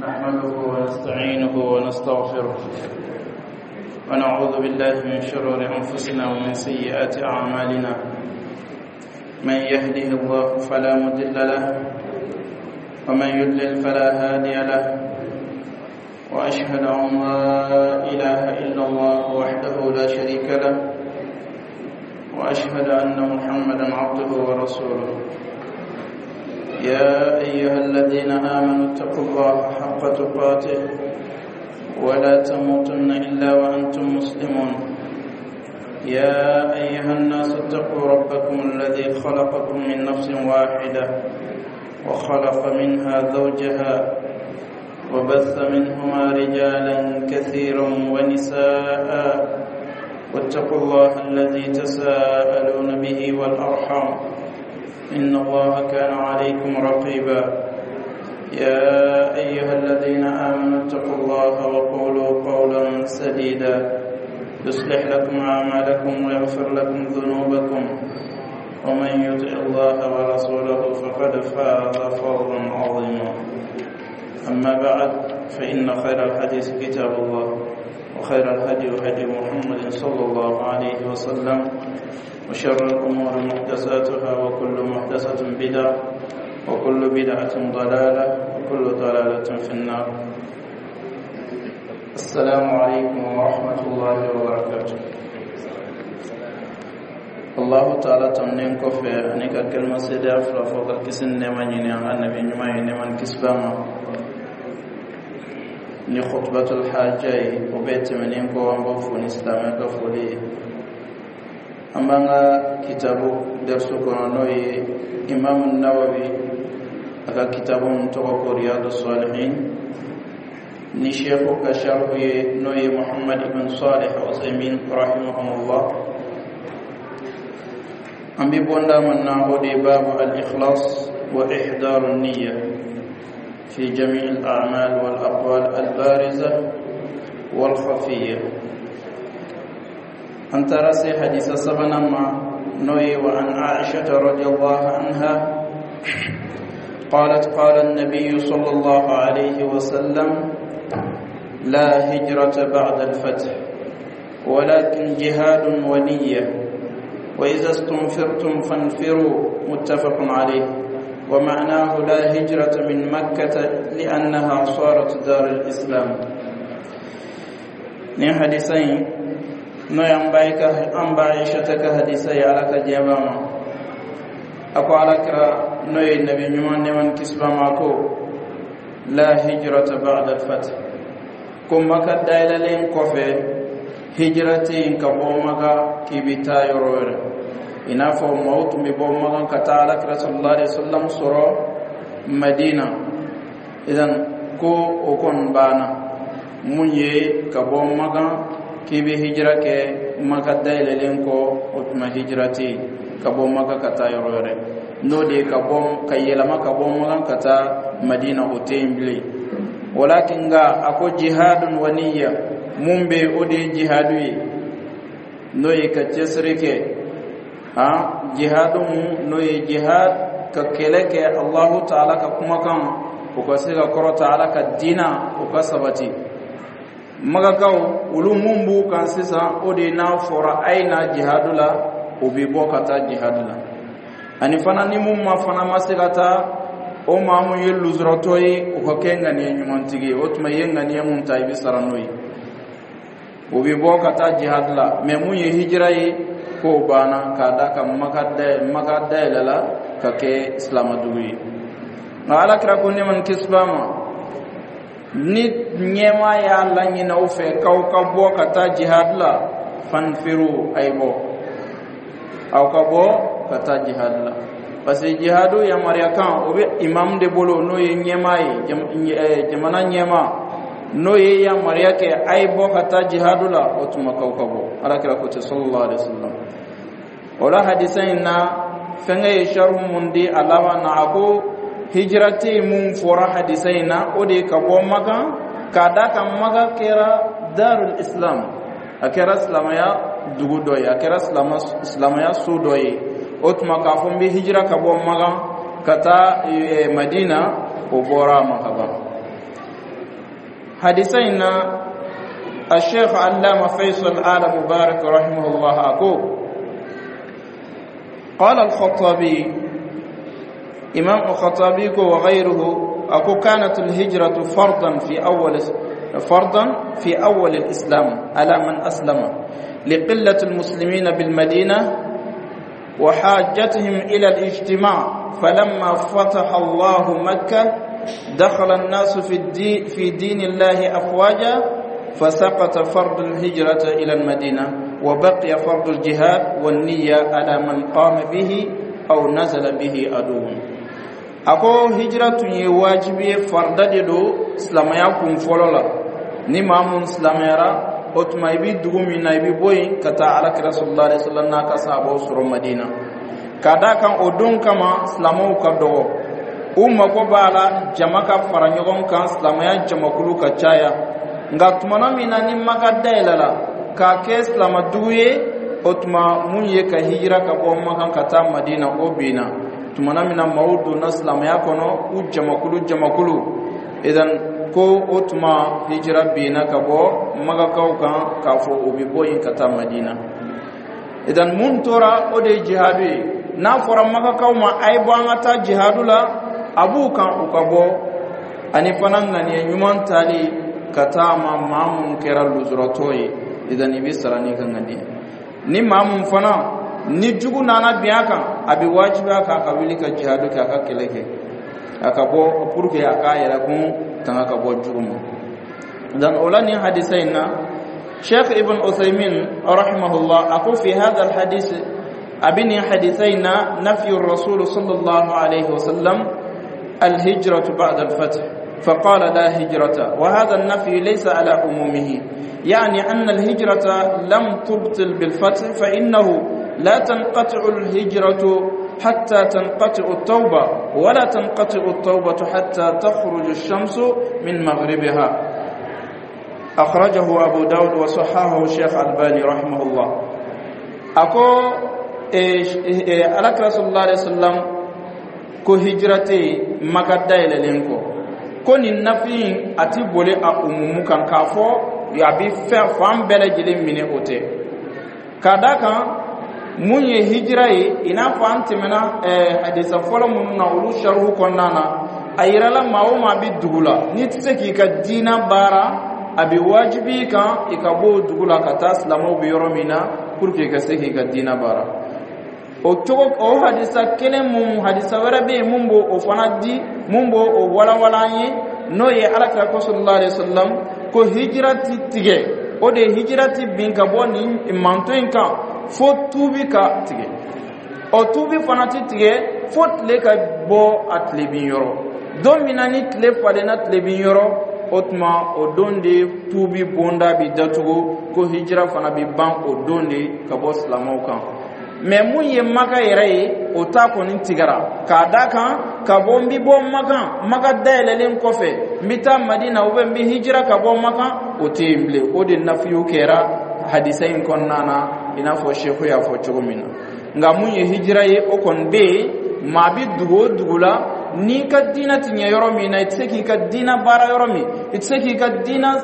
نحمده ونستعينه ونستغفره ونعوذ بالله من شرور أنفسنا ومن سيئات أعمالنا. من يهده الله فلا مضل له ومن يضلل فلا هادي له، وأشهد أن لا إله إلا الله وحده لا شريك له، وأشهد أن محمدا عبده ورسوله. يا أيها الذين آمنوا اتقوا الله حق تقاته ولا تموتن إلا وأنتم مسلمون. يا أيها الناس اتقوا ربكم الذي خلقكم من نفس واحدة وخلق منها زوجها وبث منهما رجالا كثيرا ونساء، واتقوا الله الذي تساءلون به والأرحام إن الله كان عليكم رقيبا. يا أيها الذين آمنوا اتقوا الله وقولوا قولا سديدا يصلح لكم أعمالكم ويغفر لكم ذنوبكم، ومن يطع الله ورسوله فقد فاز فوزا عظيما. أما بعد، فإن خير الحديث كتاب الله، وخير الهدي هدي محمد صلى الله عليه وسلم، وشر الأمور محدثاتها، وكل محدثة بدعة، وكل بدعة ضلالة، وكل ضلالة في النار. السلام عليكم ورحمة الله وبركاته. الله تعالى تمنين كفي أنك كلمة سيدة فوق كسن نمان ينعى النبي نمان نمان كسباما ni khutbatul hajjai ubet menin ko ambo funi islam ka fuli ambanga kitabu darsu kono noy Imam an-Nawawi aka kitabu mtoko Riyadus Salihin ni shekhu ka sharhi noy Muhammad ibn Salih Al-Utsaimin rahimahullah. ambi bonda man na hodi babu al-ikhlas wa ihdar an-niyyah في جميع الأعمال والأقوال البارزة والخفية. أنت رأسي حديث سبنا ما نوي وعن عائشة رضي الله عنها قالت قال النبي صلى الله عليه وسلم: لا هجرة بعد الفتح ولكن جهاد ونية، وإذا استنفرتم فانفروا. متفق عليه. ومعناه لا هجرة من مكة لأنها صارت دار الإسلام. ني حديثين نو ينبايك عائشتك حديثي على كجيباما أكو على كرا نو النبي نمان كسباماكو لا هجرة بعد الفتح. كم مكة دايلين كوفي هجرتين كبومكا كيبتا يرور inafo mautu mibo magan katala sallallahu alaihi wasallam soro Madina. Idan ko okon bana munye kabo magan kibi hijra ke maka dailelen ko utma hijrati kabo maka kata yorore no de kabo kayela maka bo magan kata Madina otembli. Walakin ga ako jihadun waniya mumbe ode jihadui no ikachesreke jihadun no ye jihad ka keleke Allah ta'ala ka kuma kan ko siga koro ta'ala ka dina ko sabati maga kaw ulumumbu kan sisa odi na fora aina jihadula obi bokata jihadula ani fana ni mumma fana masigata o mamu yellu zrotoyi ko kenga ni nyumantigi otuma yenga ni mun taybi saranoi obi bokata jihadula me mun ye hijrai ko bana kada kam makadda lala kake islam duwi ala kra ko neman kisbama ni nyema ya lanyi na ufe kaw kabo kata jihad la fanfiru aybo aw kabo kata jihad la parce jihadu ya maria kan obe imam de bolo no ye nyema jamana nyema no ye ya maria ke aybo kata jihadu la otuma kaw kabo ala kra ko sallallahu alaihi wasallam. Ola hadisain na fenge sharh mundi alawa na ako hijrati mun fora hadisain na ode ka bo maga kada kan maga kera darul islam akera islamaya dugu doy akera islamaya su doy otma ka fombi hijra ka bo maga kata Madina o bora mahaba. حديثنا الشيخ علامة فيصل آل مبارك رحمه الله أقول قال الخطابي إمام الخطابي وغيره أقول كانت الهجرة فرضا في أول الإسلام على من أسلم لقلة المسلمين بالمدينة وحاجتهم إلى الاجتماع فلما فتح الله مكة دخل الناس في دين الله أفواجا فسقط فرض الهجرة إلى المدينة وبقي فرض الجهاد والنية على من قام به أو نزل به عدو أكو هجرة واجبية فرض دلو سلامياكم فلولا نمام سلاميرا otuma ibi dugumi na ibi boy kata ala rasulullah sallallahu alaihi wasallam sahabo suru madina kada kan odun kama islamu ka do umma ko bala jamaka faranyogon kan islamaya jamakulu ka chaya nga tumana mina ni maka dailala ka ke islama duye otuma munye ka hijra ka bo makan kata madina ko bina tumana mina maudu na islamaya kono u jamakulu idan ko otuma hijra bina ka bo maga kaukan ka fo obi boyin kata madina idan mun tora ode jihadu na fora maga kauma ay bangata jihadula abu kan ukabo ani fanan ngani nyuman tali kata ma mamun kera luzuratoyi idan ibi sarani kan ngani ni mamun fana ni jugu nana biaka abi wajiba ka wili ka jihadu ka keleke akabo purke akayera kun tanga bo jurumu dan olani hadithaina Sheikh Ibn Uthaymin rahimahullah aku fi hadha alhadith abini hadithaina nafy ar-rasul sallallahu alayhi wasallam الهجرة بعد الفتح فقال لا هجرة وهذا النفي ليس على عمومه يعني أن الهجرة لم تبطل بالفتح فإنه لا تنقطع الهجرة حتى تنقطع التوبة ولا تنقطع التوبة حتى تخرج الشمس من مغربها أخرجه أبو داود وصححه الشيخ الباني رحمه الله أقول على رسول الله صلى الله عليه وسلم ko hijrate makadda ilelenko ko ni nafi ati bole a umumu kan kafo ya bi fa fam bele jile mine ote kadaka munye hijrai ina fa antimena hadisa folo mun na ulu sharhu konnana ayirala mauma bi dugula ni tseki ka dina bara abi wajibi ka ikabo dugula kata islamu bi yoromina kurke ka seki ka dina bara o togo o hadisa kele mum hadisa warabe mumbo o fanadi mumbo o wala yi no ye alaka ko sallallahu alaihi wasallam ko hijrati tige o de hijrati bin ka boni manto inka fo tubi ka tige o tubi fanati tige fot le ka bo atlebin yoro dominani tle fadena tlebin yoro otma o donde tubi bonda bi datugo ko hijra fana bi ban o donde ka bo islamo kan mais mun ye maka yere o ta ko nin tigara ka daka ka bombi bo maka dalelen kofe mita madina ube mbi hijra ka bo maka o temble o de nafiyu kera hadisain konnana ina fo sheikhu ya fo chugumina nga mun ye hijra ye o kon be mabi dugula ni ka dina tinya yoromi na itseki ka dina bara yoromi itseki ka dina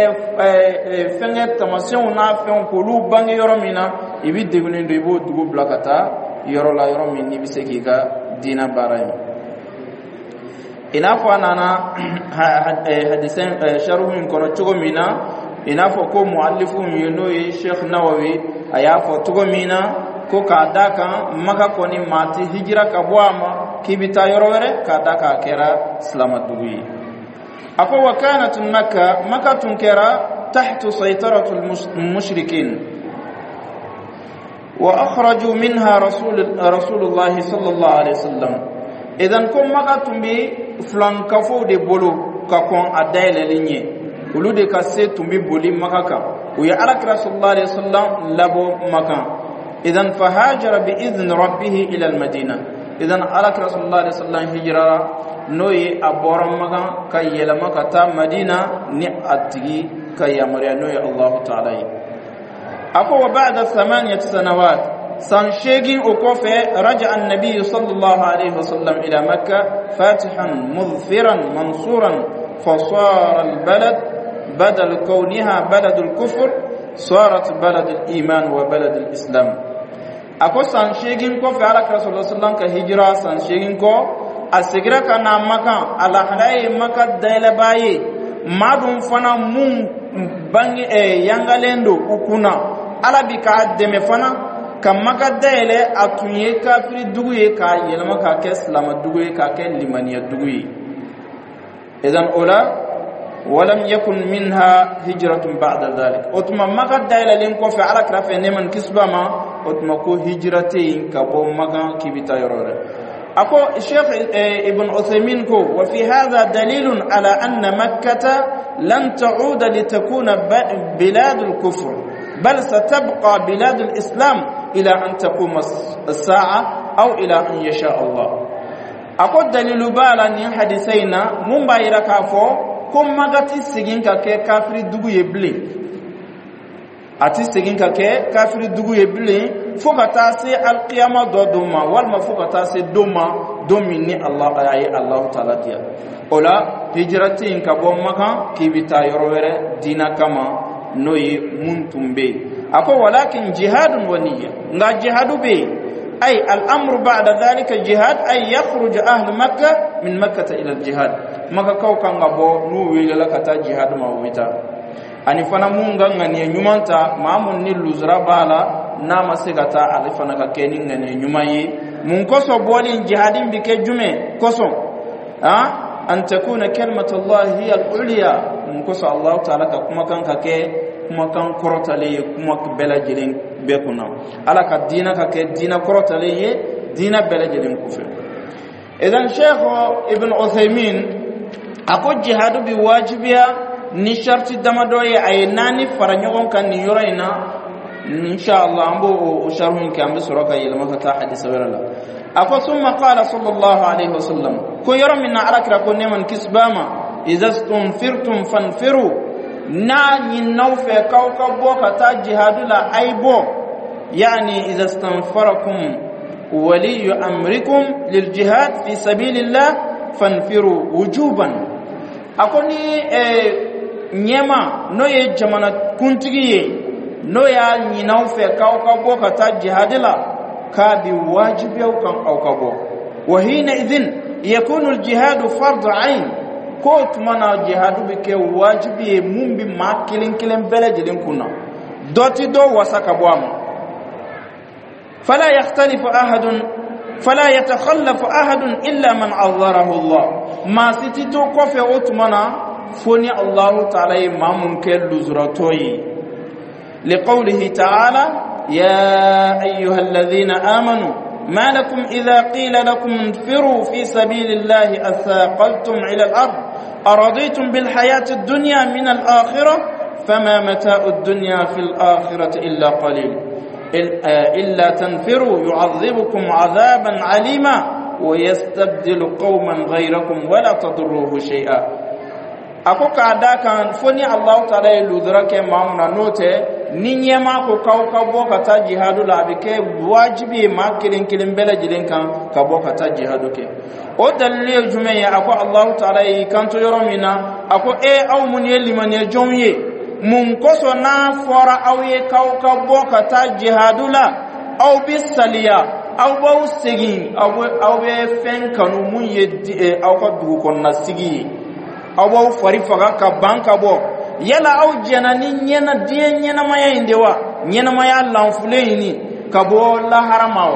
fenge tamasyon na fen ko lu bangi yoromi na ibi degune ndo ibo dugu blakata yorola yoromi ni biseki ka dina bara yi ina fa nana hadisen sharuhun kono chugomina ina fa ko muallifu yeno yi Sheikh Nawawi aya fa tugomina ko ka daka maka koni mati hijra ka boama kibita yorowere ka daka kera islamat dugi ako wakanat makka tunkera tahtu saytaratu almushrikin wa akhraju minha rasulullah sallallahu alaihi wasallam idan ko maka tumbi flan kafo de bolo ka kon adaile linye ulude ka se tumbi boli maka ka uya alakra sallallahu alaihi wasallam labo maka إذن فهاجر بإذن ربه إلى المدينة إذن على رسول الله صلى الله عليه وسلم هجرة نوي أبورمك كي يلمك تا مدينة نأتي كي يمر نوي الله تعالى أكو وبعد 8 سنوات سنشيغين أكوفي رجع النبي صلى الله عليه وسلم إلى مكة فاتحا مظفرا منصورا فصار البلد بدل كونها بلد الكفر صارت بلد الإيمان وبلد الإسلام أكو سانشيغين كو في على رسول الله صلى الله عليه وسلم كهجرة سانشيغين كو أسيغرا كنا مكان على حلاي مكان دايلباي مادون فنا مون بانغي يانغالندو ukuna ala bi ka deme fana kam maka daile atunye kafiri duguye ka yelma ka ke islam duguye ka ke limaniya duguye idan ula ولم يكن منها هجرة بعد ذلك أتما مكة دايلا لين في على كرافة نمن كسبما أتما كو هجرتين كبو مكة كبتا يرور أكو الشيخ ابن عثيمين كو وفي هذا دليل على أن مكة لن تعود لتكون بلاد الكفر بل ستبقى بلاد الإسلام إلى أن تقوم الساعة أو إلى أن يشاء الله أكو دليل بالا ني حديثينا مبايرا كافو ko magati sigin ka ke kafiri dugu ye bile ati sigin ka ke kafiri dugu ye bile fo ka taa se alqiyama do doma walma fo ka taa se doma domini Allah ayi Allah taala tiya ola hijratin ka bo maka kibita yorowere dina kama noyi muntumbe ako walakin jihadun waniya nga jihadu be أي الأمر بعد ذلك الجهاد أي يخرج أهل مكة من مكة إلى الجهاد مكة كو كان غبو نووي لكتا جهاد مويتا أني فانا مونغا غني نيومانتا مامون نيلو زرابالا ناما سيغتا علي فانا كيني غني نيوماي مون كوسو بولين جهادين بكي جمع كوسو أن تكون كلمة الله هي العليا مون كوسو الله تعالى كما كان كي kuma kan korotale kuma bela jelen be kuna ala ka dina ka ke dina korotale ye dina bela jelen kufe idan sheikh ibn Uthaymin ako jihadu bi wajibiya ni sharti damado ye ay nani faranyogon kan ni yoraina inshallah ambo sharhun kan be suraka yelma ka ta hadith wala ako summa qala sallallahu alayhi wasallam ko yoro minna alakra ko neman kisbama idza stunfirtum fanfiru na nyinaw fe kawka boka ta jihadula aibo yani idha istanfarakum wali amrikum lil jihad fi sabilillah fanfiru wujuban akoni nyema no ye jamana kuntigiye no ya nyinaw fe kawka boka ta jihadula ka bi wajibi au kan awkabo wa hina idhin yakunu al jihad fard ain ko tumana jihadu be ke wajibi mumbi ma kilen bele jelen kunna doti do wasaka boama fala yakhtalifu ahadun fala yatakhallafu ahadun illa man azarahu Allah ma sitito ko fe otmana foni Allah ta'ala mamun ke luzratoyi liqawlihi ta'ala ya ayyuhalladhina amanu ما لكم إذا قيل لكم انفروا في سبيل الله أثاقلتم إلى الأرض أرضيتم بالحياة الدنيا من الآخرة فما متاع الدنيا في الآخرة إلا قليل إلا تنفروا يعذبكم عذابا عليما ويستبدل قوما غيركم ولا تضروه شيئا أكو كان فني الله تعالى لذرك مامنا نوته ninyema ko kawka boka ta jihadu la bike wajibi ma kilin bela jilen kan ka boka ta jihadu ke o dalil jumeya ako Allah ta'ala yi kanto yoromina ako aw mun yeliman ye jonye mun koso na fora aw ye kawka boka ta jihadu la aw bisaliya aw baw sigi aw be fen kanu mun ye aw ka dugu kon na sigi aw baw fari faga ka banka bo yala au janani nyena die nyena maya indewa nyena maya lanfuleni kabo la haramawa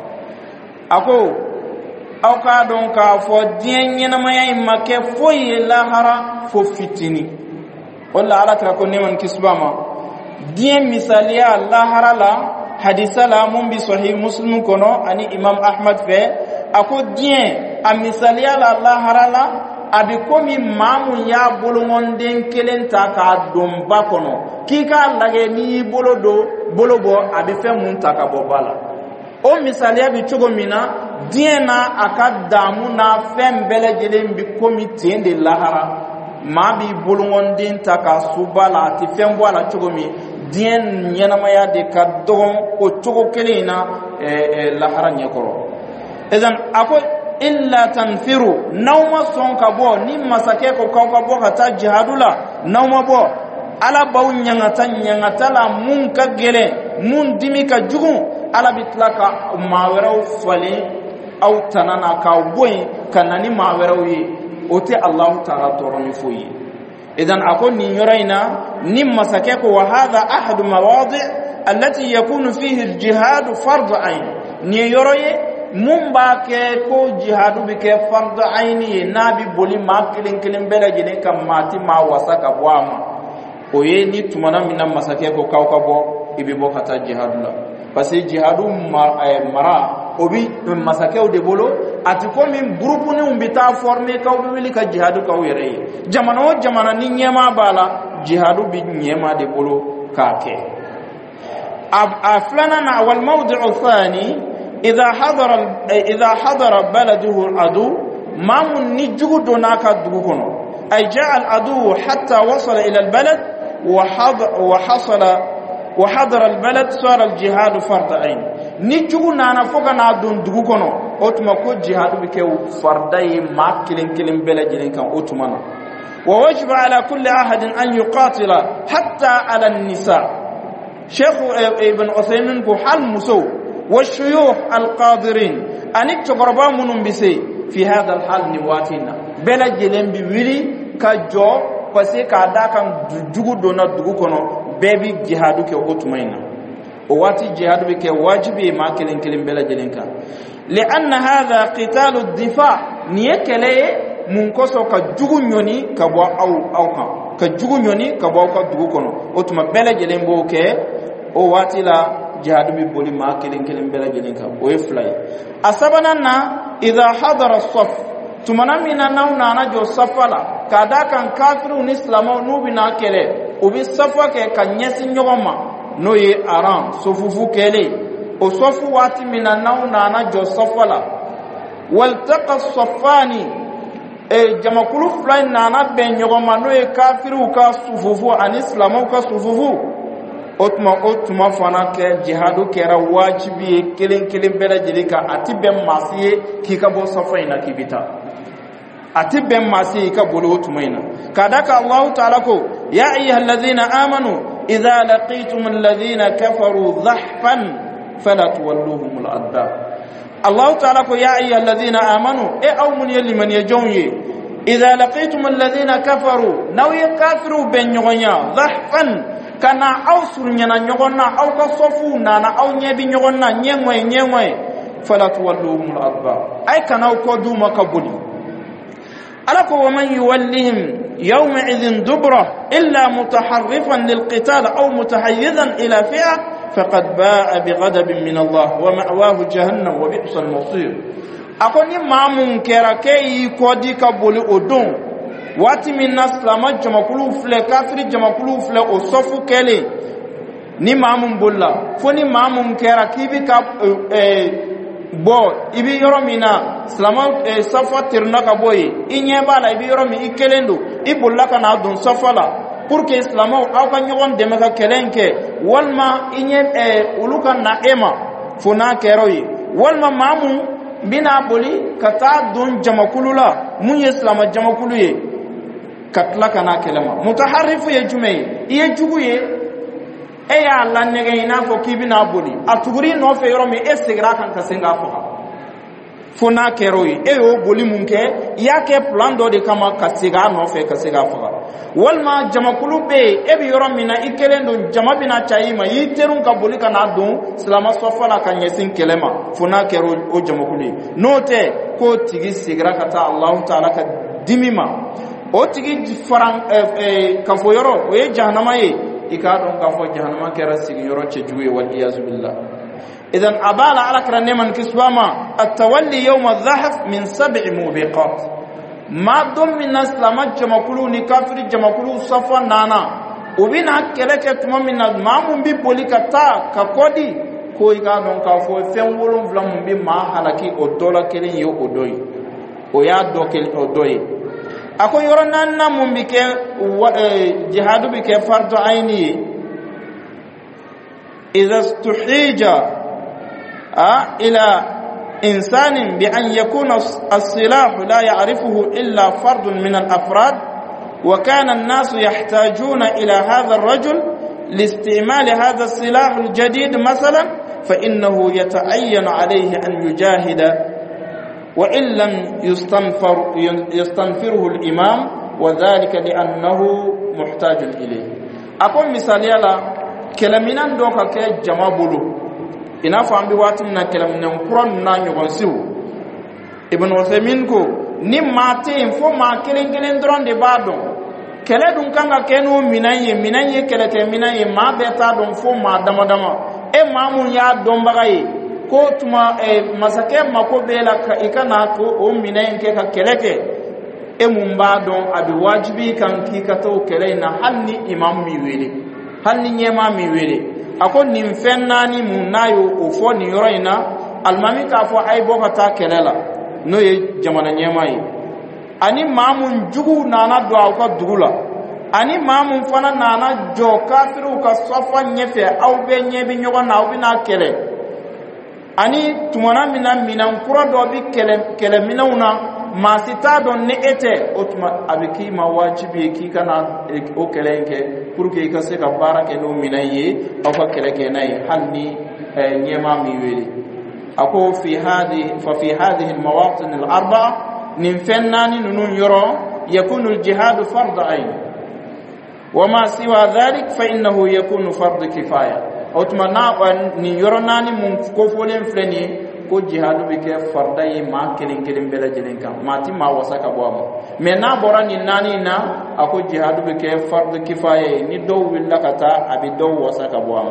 ako au ka don ka fo die nyena maya imake foye la hara fo fitini wala ala tra ko neman kisbama die misalia la harala hadisa la mun bi sahih muslim kono ani imam ahmad fe ako die a misalia la harala abi komi mamu ya bolongonden kelen ta ka domba kono kika lage ni bolobo abi fe mun ta ka bobala o misali abi chogo mina diena akadamu na fembele jelen bi komi tiende lahara ma bi bolongonden ta ka subala ti fembo ala chogo mi dien nyenama ya de ka don o chogo kelena lahara nyekoro ezan ako illa tanfiru nawma son kabo ni masake ko kawka bo hata jihadula nawma bo ala baw nyangata la mun ka gele mun dimi ka jugu ala bitlaka maweraw fali aw tanana ka boy kanani maweraw yi ote Allah ta'ala toroni fuyi idan akon ni yoraina nim masake ko wa hadha ahad mawadi' allati yakunu fihi al-jihad fard ayn ni yoroye mumba ke ko jihadu bi ke fard ayni nabi boli makilin kilin bela jine kam mati ma wasaka bwama oye ni tumana minna masake ko kawkabo ibi bokata jihadula parce que jihadu mara obi masake o de bolo atiko min groupe ni umbita former ka obi ka jihadu ka yere jamana ni nyema bala jihadu bi nyema de bolo ka ke aflana wal mawdi'u thani idha hadara baladuhu al-adu mamun ni jugu donaka dugu kono ay jaa al-adu hatta wasala ila al-balad وحضر البلد صار الجهاد فرض عين نيجو نانا فوغا نا دون دوغو كونو اوتما كو جهاد بكيو فرداي ما كلين بلا جلين كان اوتمانا ووجب على كل احد ان يقاتل حتى على النساء شيخ ابن عثيمين كو حال مسو والشيوخ القادرين ان تقربا منهم بسي في هذا الحال نواتينا بلا جلين بيولي كجو parce que da kan jugu dona dugu kono bebi jihadu ke otumaina o wati jihadu be ke wajibi ma kelen bela jelenka li anna hadha qitalu ad-difa niyekele mun koso ka jugu nyoni ka bo au ka jugu nyoni ka bo ka dugu kono otuma bela jelembo ke o wati la jihadu be boli ma kelen bela jelenka o e flay asabanana idha hadara as-saff tumana mina nauna na jo safala kada kan kafiru ni islamo nubi na kele ubi safa ke kanyesi nyogoma no ye aram sofufu kele o sofu wati mina nauna na jo safala waltaqa safani jamakulu fulani na na ben nyogoma no ye kafiru ka sufufu an islamo ka sufufu otuma fana ke jihadu kera wajibi kelen bela jelika atibe masiye kika bo safa ina kibita atibben masi ka bolo tumaina kadaka Allah ta'ala ko ya ayyuhalladhina amanu idha laqitum alladhina kafaru dhahfan fala tuwalluhum al-adbar Allah ta'ala ko ya ayyuhalladhina amanu aw mun yaliman yajonye idha laqitum alladhina kafaru naw yakafiru ben nyonya dhahfan kana aw surnyana nyogonna aw ka sofu nana aw nyebi nyogonna nyemwe fala tuwalluhum al-adbar ay kana ko duma ka boli ألك ومن يولهم يومئذ دبره إلا متحرفا للقتال أو متحيزا إلى فئة فقد باء بغضب من الله ومأواه جهنم وبئس المصير أكوني ما منكر كي كودي كبولي أدون واتي من الناس لما جمكلو فلي كافر جمكلو فلي أصفو كلي ni mamun bulla foni mamun kera kibi ka bo ibi yoro mina salama safa tirna ka boy inye bala ibi yoro mi ikelendo ibulla kana don safala pour que islamo aw ka nyogon de maka kelenke walma inye uluka na ema fona keroyi walma mamun bina boli kata don jamakulula mun islama jamakulu ye katla kana kelema mutaharrifu ye jumay iye juguye eya Allah nege ina fo kibina boli atuguri no fe yoro mi esigra kan kasenga fo fona keroyi eyo boli munke yake plan do de kama kasiga no fe kasiga fo walma jamakulu be ebi yoro mina ikelendo jamabina chaima yiterun ka boli kana don salama sofala kan yesin kelema fona kero o jamakulu note ko tigi sigra kata Allah taala ka dimima o tigi faran ka fo yoro o ye jahannama ye ikadon ka fo jahannama kera sigi yoro che juwe wal iyaz billah idan abala ala kra neman kisbama at-tawalli yawm adh-dhahf min 7 mubiqat ma dum min aslama jamakulu ni kafiri jamakulu safa nana ubina keleke tuma min mamun bi polikata ka kodi ko ikadon ka fo fen wolon vlam bi ma halaki o dola kelen yo odoyi o ya dokel odoyi ako yoro nanna mum bike jihadu bike fardu aini idha istuhija ila insanin bi an yakuna as-silah la ya'rifuhu illa fardun min al-afrad وكان الناس يحتاجون إلى هذا الرجل لاستعمال هذا السلاح الجديد مثلا فإنه يتعين عليه أن يجاهد وإن لم يستنفره الإمام وذلك لأنه محتاج إليه. أقول مثال يلا كلامنا دوكا كي جمابولو إنا فهم بواتنا كلامنا قرآن نانيو غنسيو ابن عثيمين كو نماتين فما كلين درون دي بادو kele dun kanga kenu minaye kele ke minaye ma beta don fo ma dama e mamun ya don bagaye ko tuma masake mako bela ka ikana ko o minaye ke ka keleke e mun ba don abi wajibi kan ki ka to kele na hanni imam mi wele hanni nyema mi wele akon nim fennani mun nayo o fo ni yoroina almami ka fo ay bo ta kelela no ye jamana nyema yi ani mamun jugu nana do aw ka dugula ani mamun fana nana jo kafiru ka safa nyefe aw be nyebi nyogo na obi na kele ani tumana minan kura do bi kele minuna masita don ne ete otuma abiki ma wajibi ki kana o kele nke kurke ka se ka barake no minaye aw ka kele ke nay hanni nyema mi weli ako fi hadhihi almawatin alarba'a نفناني نون يرى يكون الجهاد فرض عين وما سوى ذلك فإنه يكون فرض كفاية أو تمنى أن يرناني من كفولين فلني كو جهاد بك فرضي ما كلين بلا جلين كام ما تي ما وساك بوام منا براني ناني نا أكو جهاد بك فرض كفاية ني دو ولا كتا أبي دو وساك بوام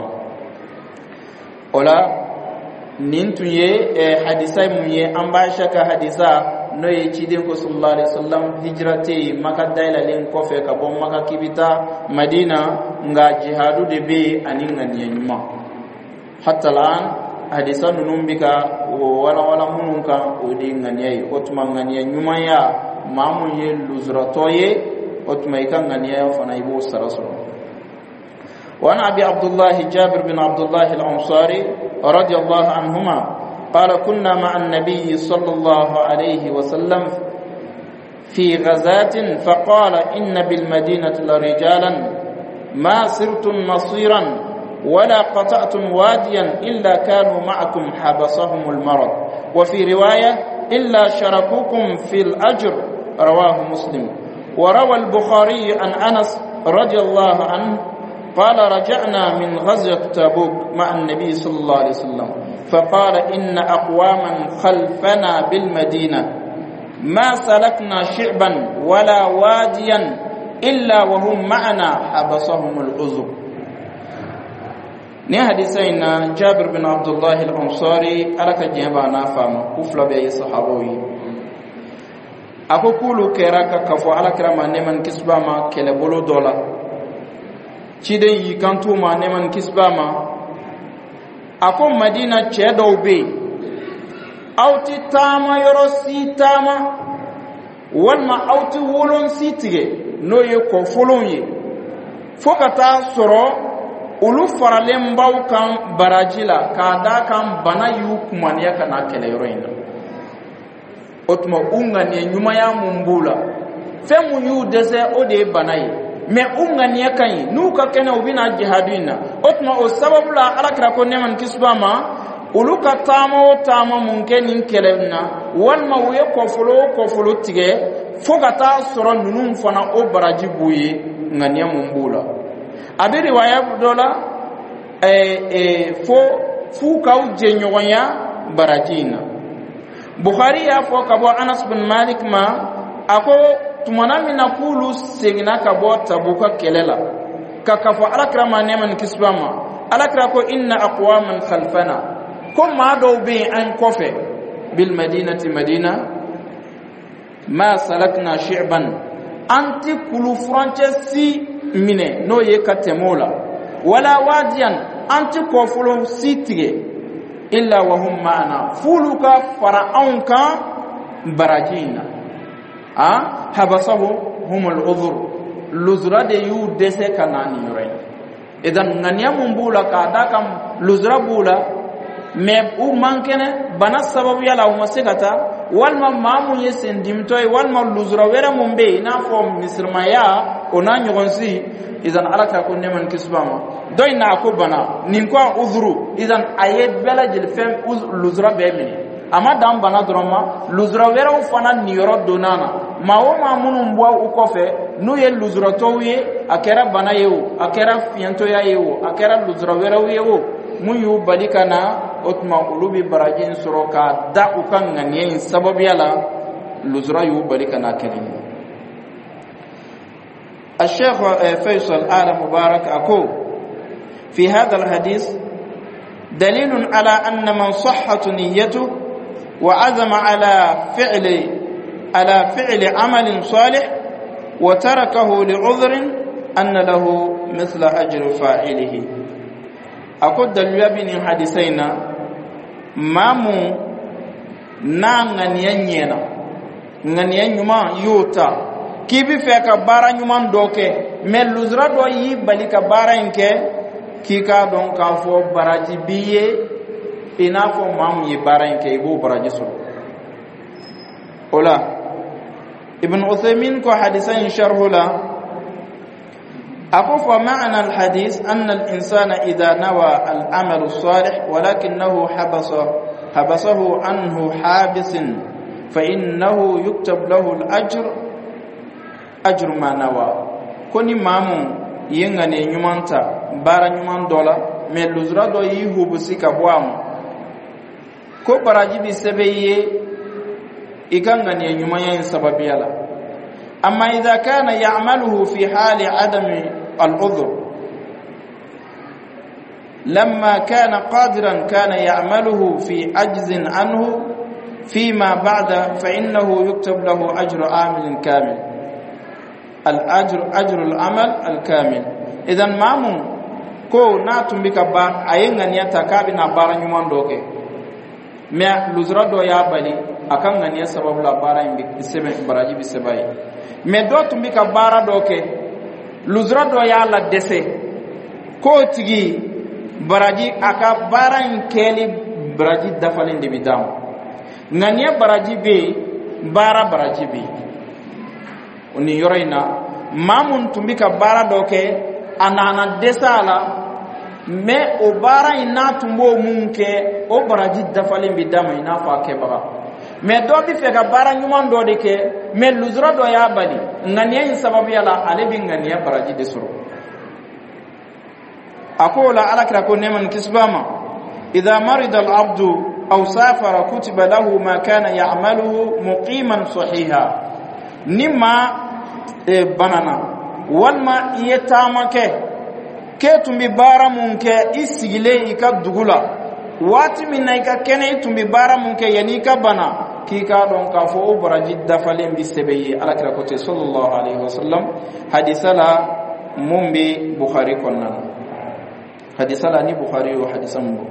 ولا نينتوي حديثاي مي أمباشا كحديثا no ye ciden ko sallallahu alaihi wasallam hijrate maka daila len ko fe ka bon maka kibita madina nga jihadu de be aninga nyanyuma hatta lan hadisan numbika wala mununka odi nganyai otuma nganyai nyuma ya mamun ye luzratoye otuma ikanganyai fana ibo saraso wa abi abdullah jabir bin abdullah al-ansari radiyallahu anhuma قال كنا مع النبي صلى الله عليه وسلم في غزاة فقال إن بالمدينة لرجالا ما سرتم مصيرا ولا قطعتم واديا إلا كانوا معكم حبسهم المرض وفي رواية إلا شركوكم في الأجر رواه مسلم وروى البخاري عن أنس رضي الله عنه قال رجعنا من غزوة تبوك مع النبي صلى الله عليه وسلم فقال إن أقواما خلفنا بالمدينة ما سلكنا شعبا ولا واديا إلا وهم معنا حبسهم العذر. ni hadisayna Jabir bin Abdullah al-Ansari alaka jeba na fama kufla be sahaboyi akokulu keraka kafo alakrama neman kisbama kele bolo dola cide yi kantu ma neman kisbama ako Madina chedo be auti tama yoro si tama walma auti wolon sitige no ye ko folon ye fokata soro ulu faralen baw kan barajila ka da kan bana yu kumaniya kana kele yoro ina otuma unga ne nyuma ya mumbula femu yu dese ode banayi me unga ne kan nu ka kana ubina jihadina otuma o sababu la alakra ko neman kisbama uluka tama munkenin kelenna walma uye ko folo tige fogata soro nunun fana o baraji buye ngania mumbula abi riwaya dola fu kaw jenyoya barajina Bukhari ya fo kabo Anas bin Malik ma ako tumana mina kulu segina kabo tabuka kelela kakafo alakrama neman kisbama alakra ko inna aqwaman khalfana كما دو بي ان كوفي بالمدينه مدينه ما سلكنا شعبا انت كل فرانسي مينه نو يكتمولا ولا واديا انت كوفلو سيتي الا وهم معنا فولك فرعونك براجينا حبسهم هم العذر لزرا دي يو دسه كناني يرين اذا غنيا مبولا كادا كم لزرا بولا me u mankene bana sababu yala u masigata walma mamu yesen dimtoy walma luzra wera mumbe na fo misrmaya ona nyogonsi idan alaka ko neman kisbama doy na ko bana nin ko uzru idan ayet bela jil fem luzra be mini ama dam bana droma luzra wera u fana niyoro donana mawo mamunu mbwa u kofe nu ye luzra towe akera bana yewu akera fiento ya yewu akera luzra wera yewu muyu balikana otma ulubi barajin soroka da ukan ngani sababu yala luzra yu balikana kelin الشيخ فيصل آل مبارك أقول في هذا الحديث دليل على أن من صحت نيته وعزم على فعل عمل صالح وتركه لعذر أن له مثل أجر فاعله أقول دليل بني حديثين مامو نغنيان يما يوتا kibi fe ka bara nyuman doke mel luzra do yi balika bara inke kika don ka fo baraji biye ina fo mam yi bara inke ibu baraji so ola ibn Uthaymin ko hadisan sharhula أقف معنى الحديث أن الإنسان إذا نوى العمل الصالح ولكنه حبسه عنه حابس فإنه يكتب له الأجر أجر ما نوى كوني مامو ينغني نيومانتا بارا نيومان دولا مي لوزرا دو يهو بسيكا بوام كو براجي بي سبيه إكانغني نيومان سببيالا أما إذا كان يعمله في حال عدم العذر لما كان قادرا كان يعمله في عجز عنه فيما بعد فإنه يكتب له أجر عامل كامل أجر العمل الكامل إذا مامو كو ناتم بك با أينغن يتكابنا بارا نيوان دوكي مي لوزرا دو يا بالي أكان غنيا سبب لا بارا بسبب براجي بسباي مي دو تمبي كا بارا دوكي لوزرا دو يا لا دسي كو تيغي براجي أكا بارا كيلي براجي دفالين دي بدام غنيا براجي بي بارا براجي بي oni yorayna mamun tumbika bara doke anana desala me o bara ina tumbo munke o baraji dafale bidama ina fa ke baba me do bi fe ga bara nyuman do deke me luzra do ya bali ngania in sababu yala alebi ngania baraji desuro akola alakra ko neman kisbama idha marida al-abdu aw safara kutiba lahu ma kana ya'maluhu muqiman sahiha nima banana walma yetamake ketumbi bara munke isigile ika dugula wati minna ika kene tumbi bara munke yani ka bana kika don ka fo baraji dafalen bi sebeye alakira kote sallallahu alaihi wasallam hadisala mumbi bukhari konnan hadisala ni bukhari wa hadisan mu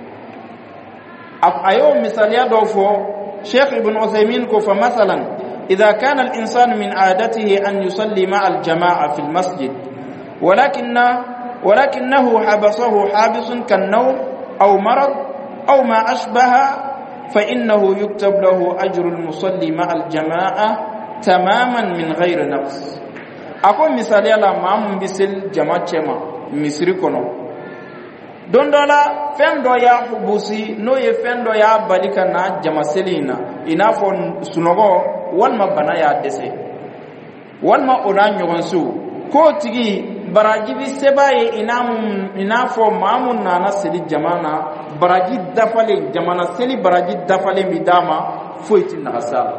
ayo misaliya do fo sheikh ibn Uthaymin ko fa masalan إذا كان الإنسان من عادته أن يصلي مع الجماعة في المسجد ولكنه حبسه حابس كالنوم أو مرض أو ما أشبه فإنه يكتب له أجر المصلي مع الجماعة تماما من غير نقص أقول مثالي على مام بسل جماعة مصري كنو don dola fendo ya hubusi no ye fendo ya balika na jamaselina inafo sunogo walma bana ya dese walma oranyo gonsu ko tigi baraji bi sebaye inafo mamun na nasili jamana baraji dafale jamana seli baraji dafale midama foiti na hasala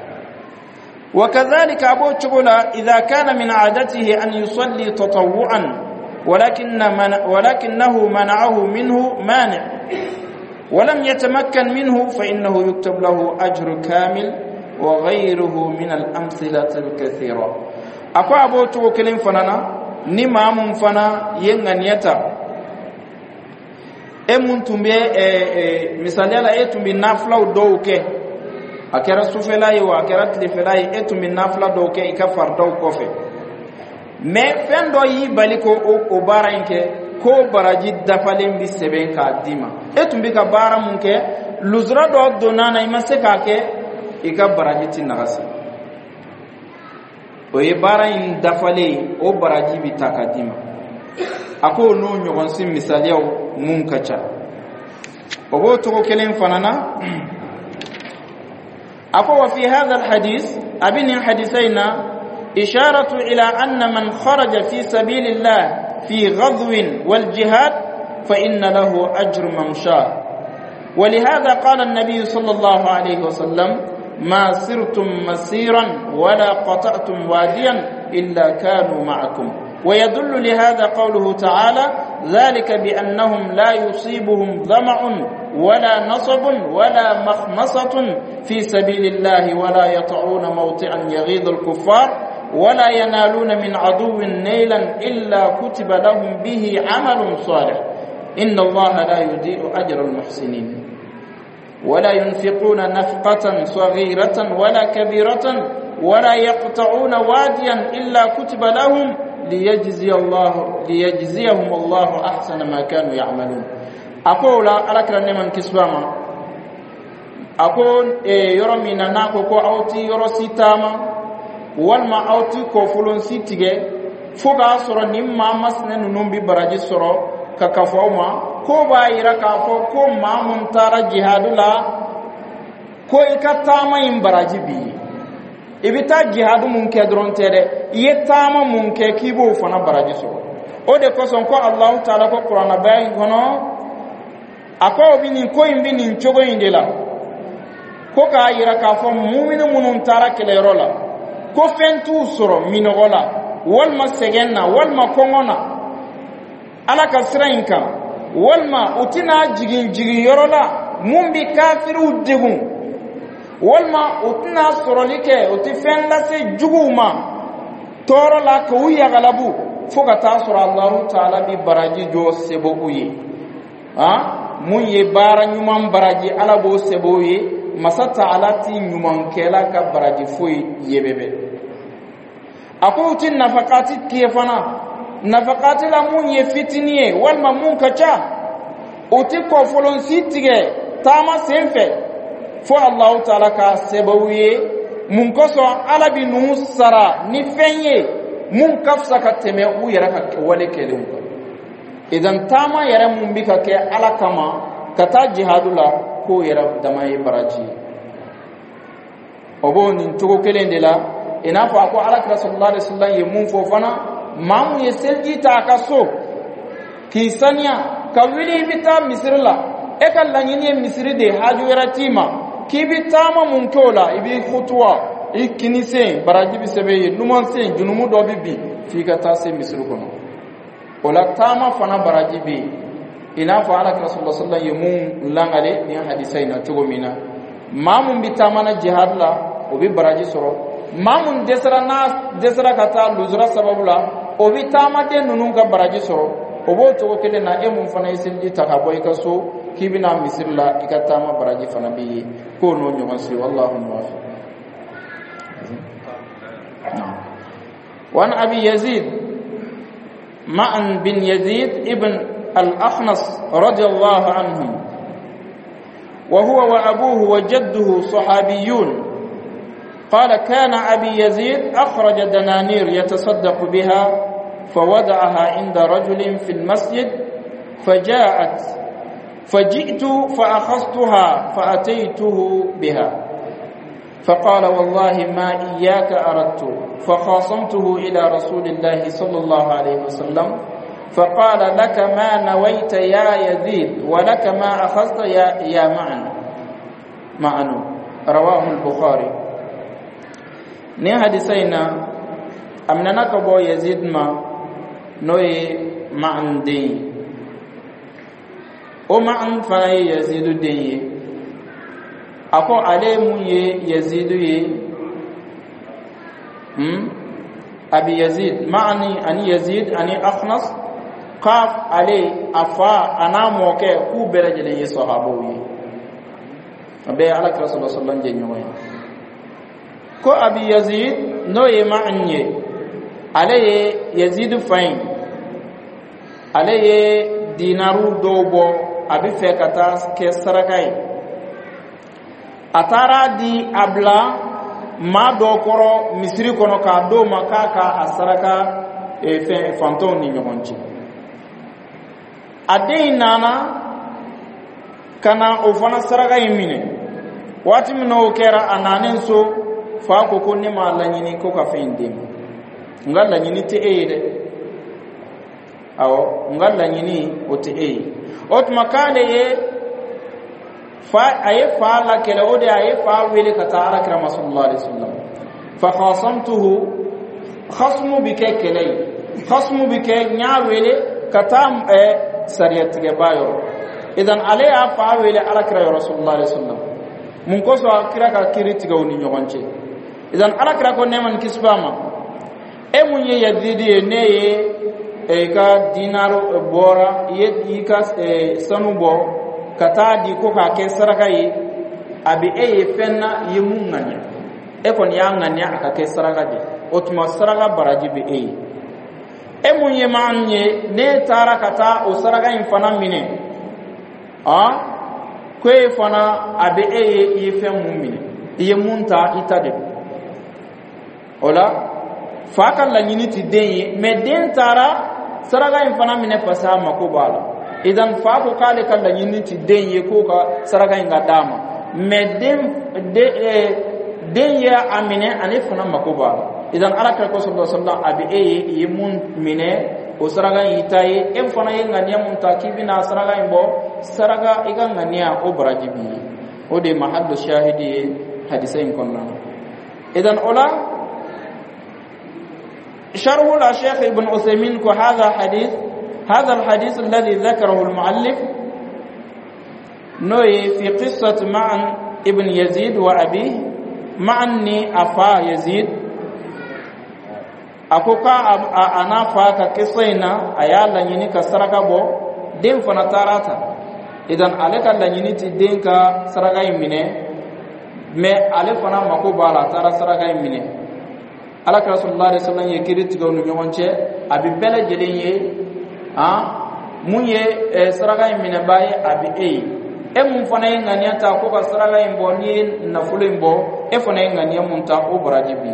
وكذلك أبو تشغلا إذا كان من عادته أن يصلي تطوعا ولكنه منعه منه مانع ولم يتمكن منه فإنه يكتب له أجر كامل وغيره من الأمثلة الكثيرة أكو أبو توكلين فنانا نمام فنا ينغنيتا emun tumbe misalela etumbi nafla doke akera sufela yo akera tlefela etumbi nafla doke ikafar daw kofe me fendo yi baliko o bara inke ko baraji dafalen bi seben ka dima etumbi ka bara munke luzra do donana imase ka ke ika baraji tin nagasi o ye bara in dafale o baraji bi takadima ako no nyogon sim misaliyaw mun kacha o go to kelen fanana ako wa fi hadha alhadith abin hadithaina إشارة إلى أن من خرج في سبيل الله في غزو والجهاد فإن له أجر ممشاه ولهذا قال النبي صلى الله عليه وسلم ما سرتم مسيرا ولا قطعتم واديا إلا كانوا معكم ويدل لهذا قوله تعالى ذلك بأنهم لا يصيبهم ظمأ ولا نصب ولا مخمصة في سبيل الله ولا يطعون موطئا يغيظ الكفار ولا ينالون من عدو نيلا إلا كتب لهم به عمل صالح إن الله لا يضيع أجر المحسنين ولا ينفقون نفقة صغيرة ولا كبيرة ولا يقطعون واديا إلا كتب لهم ليجزيهم الله أحسن ما كانوا يعملون أقول ألكرا نمن كسباما أقول يرمينا ناكو كو أوتي يرسي تاما walma awti ko fulon sitige foga soro nimma masne numbi baraji soro ka kafoma ko ba ira ka fo ko mamun tara jihadula ko ikatama im baraji bi ibita jihadu mun ke dron tere yetama mun ke kibo fana baraji soro o de ko son ko Allah taala ko qur'ana bay gono ako bini ko imbini chogo indela ko ka ira ka fo mu'minu munun tara kele rola ko fentu soro minogola walma segenna walma kongona ala ka sirainka walma utina jigin yorola mumbi kafiru degun walma utina sorolike uti fenda se juguma torola ko wiya galabu foka ta soro Allah taala bi baraji jo sebo uyi mun ye bara nyumam baraji ala bo sebo uyi masata alati nyuman kela ka baraji foi yebebe akuti nafaqati kifana nafaqati la mun ye fitiniye walma mun kacha uti ko folon sitige tama senfe fo Allah taala ka sebawiye mun koso ala bi nusara ni fenye mun kafsa ka teme u yara ka wale kelin ko idan tama yara mun bi ka ke ala kama kata jihadula ko yara damaye baraji obo nin to kelen de la ina fa ko ala sallallahu alaihi wasallam ye mun fo fana mamu ye selji ta ka so ki sanya ka wili bita misrila e kan lanyini misri de haju yaratima ki bitama mun kola ibi khutwa ikinise baraji bi sebe numan se junumu do bibi fi ka ta se misru kono ola tama fana baraji bi ina fa ala sallallahu alaihi wasallam ye mun langale ni hadisaina tugo mina mamun bitama na jihad la obi baraji soro mamun desra kata luzura sababula obi tamade nunun ka baraji soro obo to kele na emun fana isilji takaboy kaso kibina misrila ikatama baraji fana bi ko no nyoma si wallahu muwaffiq wan abi yazid ma'an bin yazid ibn al-akhnas radiyallahu anhum wa huwa wa abuhu wa jadduhu sahabiyun قال كان أبي يزيد أخرج دنانير يتصدق بها فوضعها عند رجل في المسجد فجئت فأخذتها فأتيته بها فقال والله ما إياك أردت فخاصمته إلى رسول الله صلى الله عليه وسلم فقال لك ما نويت يا يزيد ولك ما أخذت يا معن رواه البخاري ne hadisaina amnana ka bo yazid ma noye ma'an din o ma'an fa yazid din ako ale mun ye yazid ye abi yazid ma'ani ani yazid ani akhnas qaf ale afa ana moke ku berajele ye sahabo ye abe ala rasulullah sallallahu alaihi wasallam ko abi yazid no ye ma'anye alaye yazid fain alaye dinaru dobo abi fe kata ke sarakai atara di abla ma do koro misiri kono ka do makaka asaraka fe fanton ni nyonchi ade nana kana ofana saraka yimine wati mino kera ananen so fa ko konni ma lanyini ko ka fende ngalla nyini te ede aw ngalla nyini o te e ot makale ye fa ay fa la kele ode ay fa wele ka ta'ala kram sallallahu alaihi wasallam fa khasamtuhu khasmu bika kelay khasmu bika nya wele katam sariyat ge bayo idan alaya fa wele ala kira rasulullah alaihi wasallam mun ko so kira ka kiriti ga woni nyogonche idan ala kira ko neman kisbama e mun ye yazidi ne ye ka dinaro bora ye ka sanubo kata di ko ka ke saraka yi abi fenna yi mun nganya kon ya nganya aka ke saraka di otuma saraka baraji be mun ye manye ne tara kata o saraka in fana mine ko fana abi yi fen mun mine yi munta itade ola faka la nyiniti denye me den tara saraka in fana mine pasa makobala idan fa ko kale kala nyiniti denye ko ka saraka inga dama me den ya amine ani fana makoba idan alaka ko sallallahu alaihi wasallam abi yimun mine o saraka yitai en fana yenga niya mun takibina saraka imbo saraka iganga niya o barajibi o de mahallu shahidi hadisain konna idan ola sharhu la shaykh ibn usaymin ko هذا الحديث الذي ذكره المؤلف نوي في قصة معن ابن يزيد وأبيه معني أفا يزيد أكوكا أنا فاك كسينا أيالا ينك سرقبو دين فنطاراتا إذن عليك اللي تدينك سرقاي منه ما عليك فنا مكوبالا ترى سرقاي منه على رسول الله صلى الله عليه وسلم يكرت قولوا نيوانشي أبي بلا جليني munye saraka imine baye abi mun fana ngania ta ko ka saraka imbo ni na fulimbo fana ngania munta o barajibi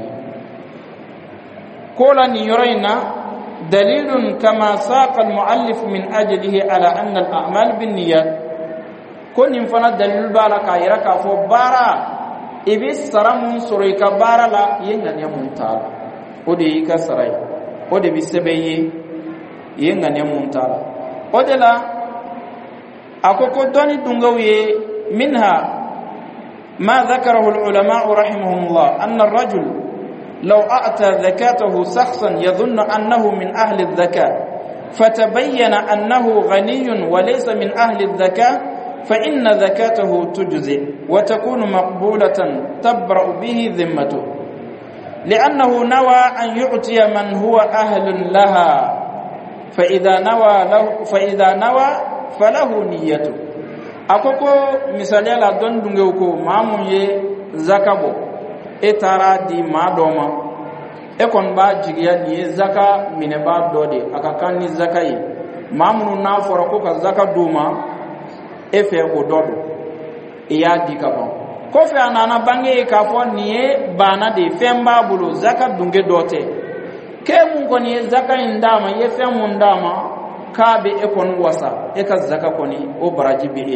kola ni yoraina dalilun kama saqa al muallif min ajlihi ala anna al a'mal bin niyyat koni fana dalil bala ka yara ka fo bara ibis saramun surika bara la yengania munta odi ka sarai odi bisebeye yenga ne muntala odela akoko doni dungawiye minha ma dhakarahu ulama rahimahumullah anna ar-rajul law a'ta zakatahu shakhsan yadhunnu annahu min ahli adh-dhakat fatabayyana annahu ghaniyyun wa laysa min ahli adh-dhakat fa inna zakatahu tujzi wa takunu maqbulatan tabra'u bihi dhimmatuhu li'annahu nawa an yu'tiya man huwa ahlun laha فإذا نوى فله نيته akoko misali ala don dunge ko mamun ye zakabo etara di madoma e kon ba jigiya ni zaka mine ba dode aka kan ni zakai mamun na foro ko ka zaka duma e fe o dodo e ya di ka bon ko fe anana bange ka fo ni bana de femba bulu zaka dunge dote ke mun koni zaka indama ye fe mun dama ka be e kon wasa e ka zaka koni o baraji be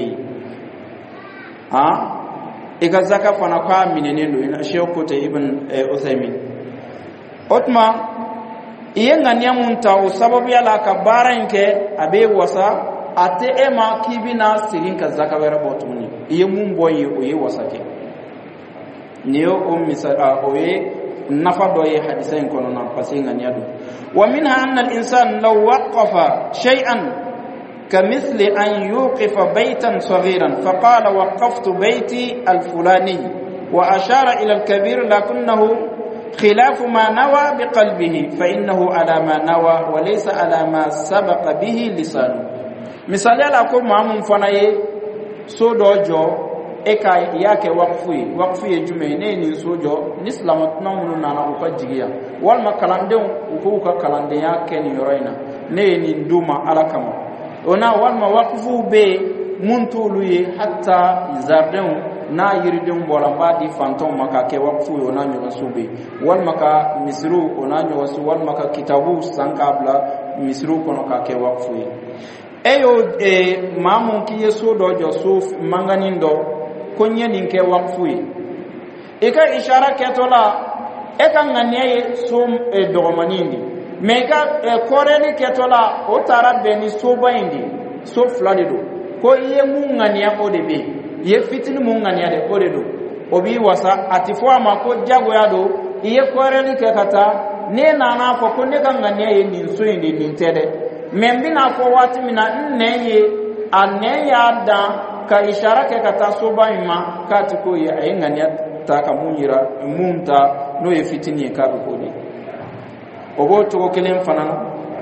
e ka zaka fana ka minene no ina sheko te ibn usaymin otma iye ngania mun ta o sababu yala ka baranke abe wasa ate ema kibina sirin ka zaka wera botuni iye mun boye o ye wasa ke niyo o misala o ye نفض أي حديثين كنا نقصين أن يدو ومنها أن الإنسان لو وقف شيئا كمثل أن يوقف بيتا صغيرا فقال وقفت بيتي الفلاني وأشار إلى الكبير لكنه خلاف ما نوى بقلبه فإنه على ما نوى وليس على ما سبق به لسانه مثال لكم معمم فناي سودوجو eka yake wakfu ye jume ne ni sojo ni islamat namunu nana ukajigia wal makalande uko kalande yake ni yoraina ne ni nduma alakama ona wal mawaqfu be muntuluye hatta zarden na yiridin bolamba di fantom maka ke wakfu ona nyoga sube wal maka misru ona nyoga su wal maka kitabu sankabla misru kono ka ke wakfu eyo mamu ki yeso do josuf manganindo konye ninke wakfu ika ishara ketola eka nganie sum dogomanindi meka koreni ketola o tara beni soba indi so fladido ko ye mungania odebe ye fitini mungania de odedo obi wasa atifwa mako jago yado ye koreni kekata ne nana ko konne kan ngania ye ninso indi nintede membi na ko wati mina nneye anne ya da ka ishara kekata soba ima katiko ye ayengania taka munyira munta no ye fitini ka ko ni obo to kelen fana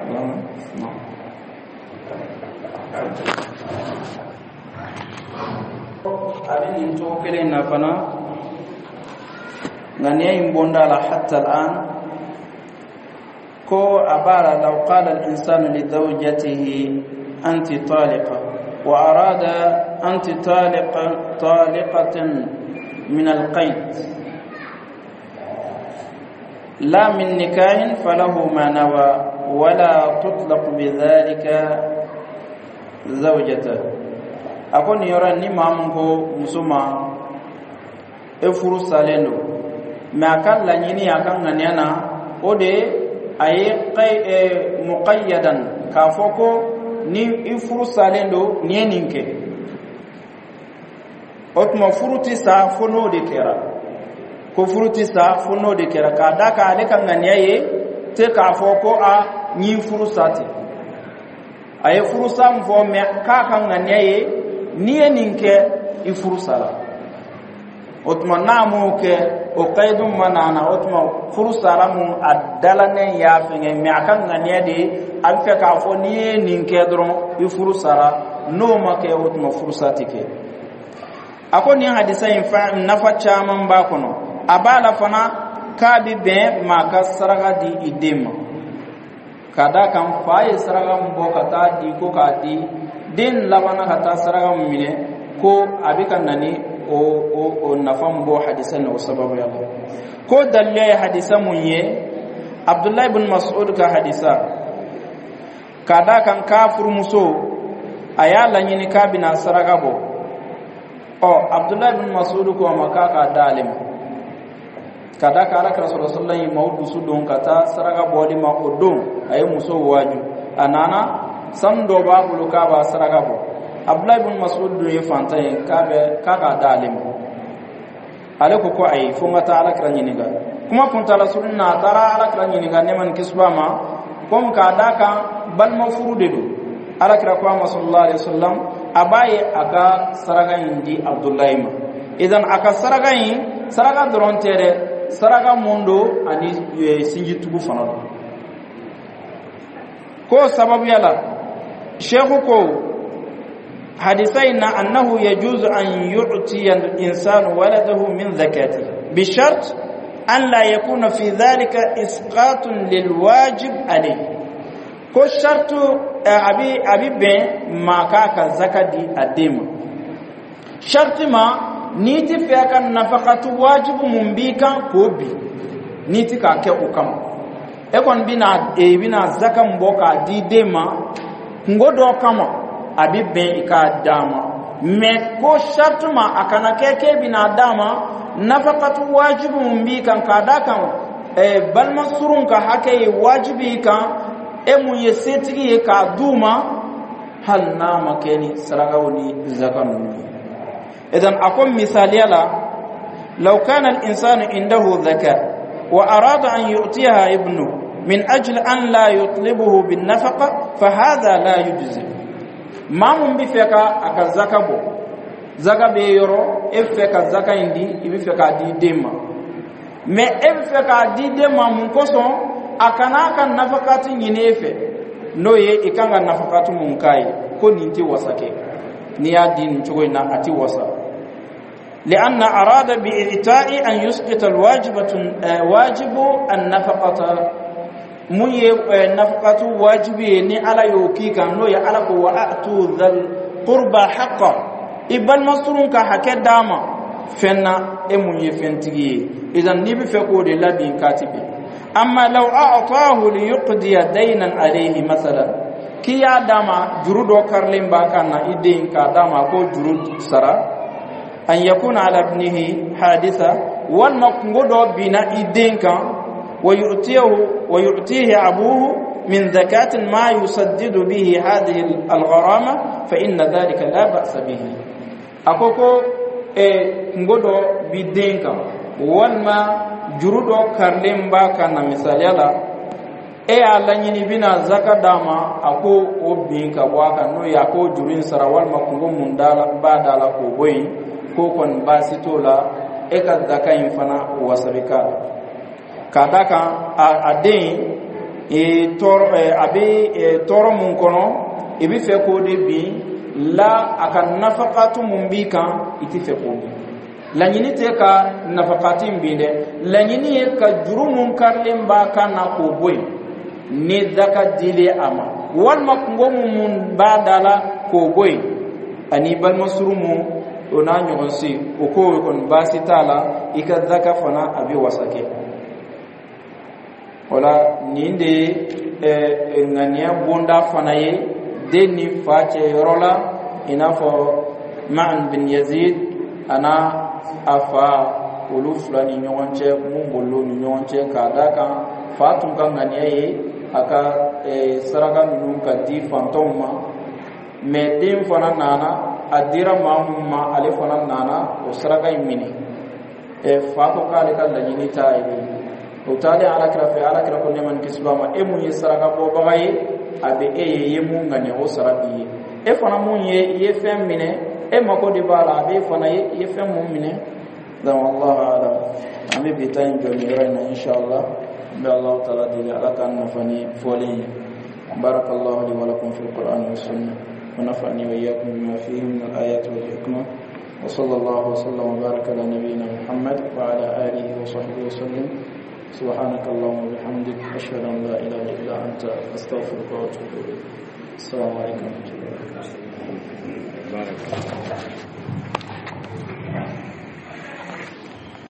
abin to kelen na fana ngane imbonda la hatta al'an ko abara law qala al-insanu li zawjatihi anti taliqa wa arada anti taliqatan min al-qayd لا من نكاح فله ما نوى ولا تطلق بذلك زوجته أكون يرى نمامه مسما efuru salendo ma kan la nyini akan nganyana ode ay muqayyadan ka foko ni ifuru salendo nieninke otma furuti sa fono de kera ko furuti sa fono de kera ka daka ale kan nganyaye te ka foko a ni furusati ay furusam fo me ka kan nganyaye nieninke ifurusala otma namu ke o qaidum manana otma furusalamu adalane ya fenge me akan nganyade an fe ka fo nieninke dron ifurusala no make otma furusati ke akoni hadisa infa nafa chaman ba kono abala fana kabi be maka saraga di idema kada kan faye saraga mbo kata di ko kadi din labana kata saraga mine ko abikan nani o nafa mbo hadisa no sababu ya ko dalle hadisa munye Abdullah ibn Mas'ud ka hadisa kada kan kafir muso ayala nyini kabi na saraga bo Abdullah ibn Mas'ud ko makaka dalim kada kala Rasulullah sallallahu alaihi wasallam sudon kata saraga bodi ma odon ay muso waju anana sando babu luka ba saraga bo Abdullah ibn Mas'ud do yefanta kabe kaka dalim ale ko ay funga ta ala kranyiniga kuma funta rasulna tara ala kranyiniga neman kisbama kom kada ka bal mafrude do ala kra ko sallallahu alaihi wasallam abaye aka saraga indi Abdullah ma idan aka saraga yin saraga doron tere saraga mundo ani sinji tugu fana ko sababu yala sheikhu ko hadisaina annahu yajuzu an yu'ti al-insanu waladahu min zakati bi shart an la yakuna fi dhalika isqatun lil wajib alayhi ko shartu abi be maka ka zakati adema sharti ma niti feka nafaqatu wajibu mumbika kobi niti ka ke ukam e kon bina zakam boka didema ngodo kama abibe ika dama me ko shartuma akana keke bina dama nafaqatu wajibu mumbika kadaka bal masurun ka hake wajibi ka mun yeseti ka duma hal na makeni saragawni zakam إذن أقوم مثالي لو كان الإنسان عنده ذكاء وأراد أن يؤتيها ابنه من أجل أن لا يطلبه بالنفقة فهذا لا يجزي ما من بفكا أكزكبو زكا بيرو إفكا زكا إندي إفكا دي ديما ما إفكا دي ديما منكسون أكناك النفقات ينيفة نوye ikanga nafaqatu munkai ko ninti wasake niya din chogoina ati wasa لأن أراد بإعطاء أن يسقط واجب النفقة مي نفقة واجبه ني على يوكيكا نو يعلق وأتوا ذا القربى حقا إبن مصرون كحكي داما fenna e mun ye fentigi idan ni bi fe ko de labin katibi amma law a'tahu li yuqdi daynan alayhi mathalan ki ya dama jurudo karlim ba kana idin ka dama ko jurud sara an yakuna ala ibnihi haditha wal maqgodo bina idin kan wa yu'tihi abuhu من زكاة ما يسدد به هذه الغرامة فإن ذلك لا بأس به أكوكو نغدو بدينكا والما جرودو كارلم باكا نمثال يلا على بنا زكاة داما أكو وبينكا واكا نو يكو جرين سرا والما كنغو مندالا بادالا كوبوي كوكون باسيتولا زكاة ينفنا وسبكا كاداكا أدين toro mun kono ibi fe ko de bi la akan nafaqatu mun bi kan iti fe ko bi la nyini te ka nafaqati mbinde la nyini ka jurumun karlem ba kana ko boy ni zaka dile ama wal makungo mun badala ko boy ani bal masrumu ona nyon si o ko kon basitala ika zaka fana abi wasake wala ninde ngania bonda fanaye deni fache yorola inafo ma'an bin yazid ana afa ulu fulani nyonche mumbolo nyonche kadaka fatum kan ngania ye aka saraka nunun ka di fantoma me dem fana nana adira mamma ale fana nana o saraka imini fato kale kala nyini tayi utale ala kra fe ala kra ko neman kisbama e mun yesaraka bo bagaye abe yemu ngane o sarabi e fana mun ye fem mine e mako de bala abe fana ye fem mun mine dan wallahu ala ami bitain jo mi rayna inshallah bi allah taala di ala kan nafani foli barakallahu li wa lakum fil qur'an was sunnah wa nafani wa iyyakum bima fihi min al ayati wal hikmah wa sallallahu wa sallam wa baraka ala nabiyyina muhammad wa ala alihi wa sahbihi wa sallam سبحانك اللهم وبحمدك أشهد أن لا إله إلا أنت أستغفرك وأتوب إليك السلام عليكم ورحمة الله وبركاته.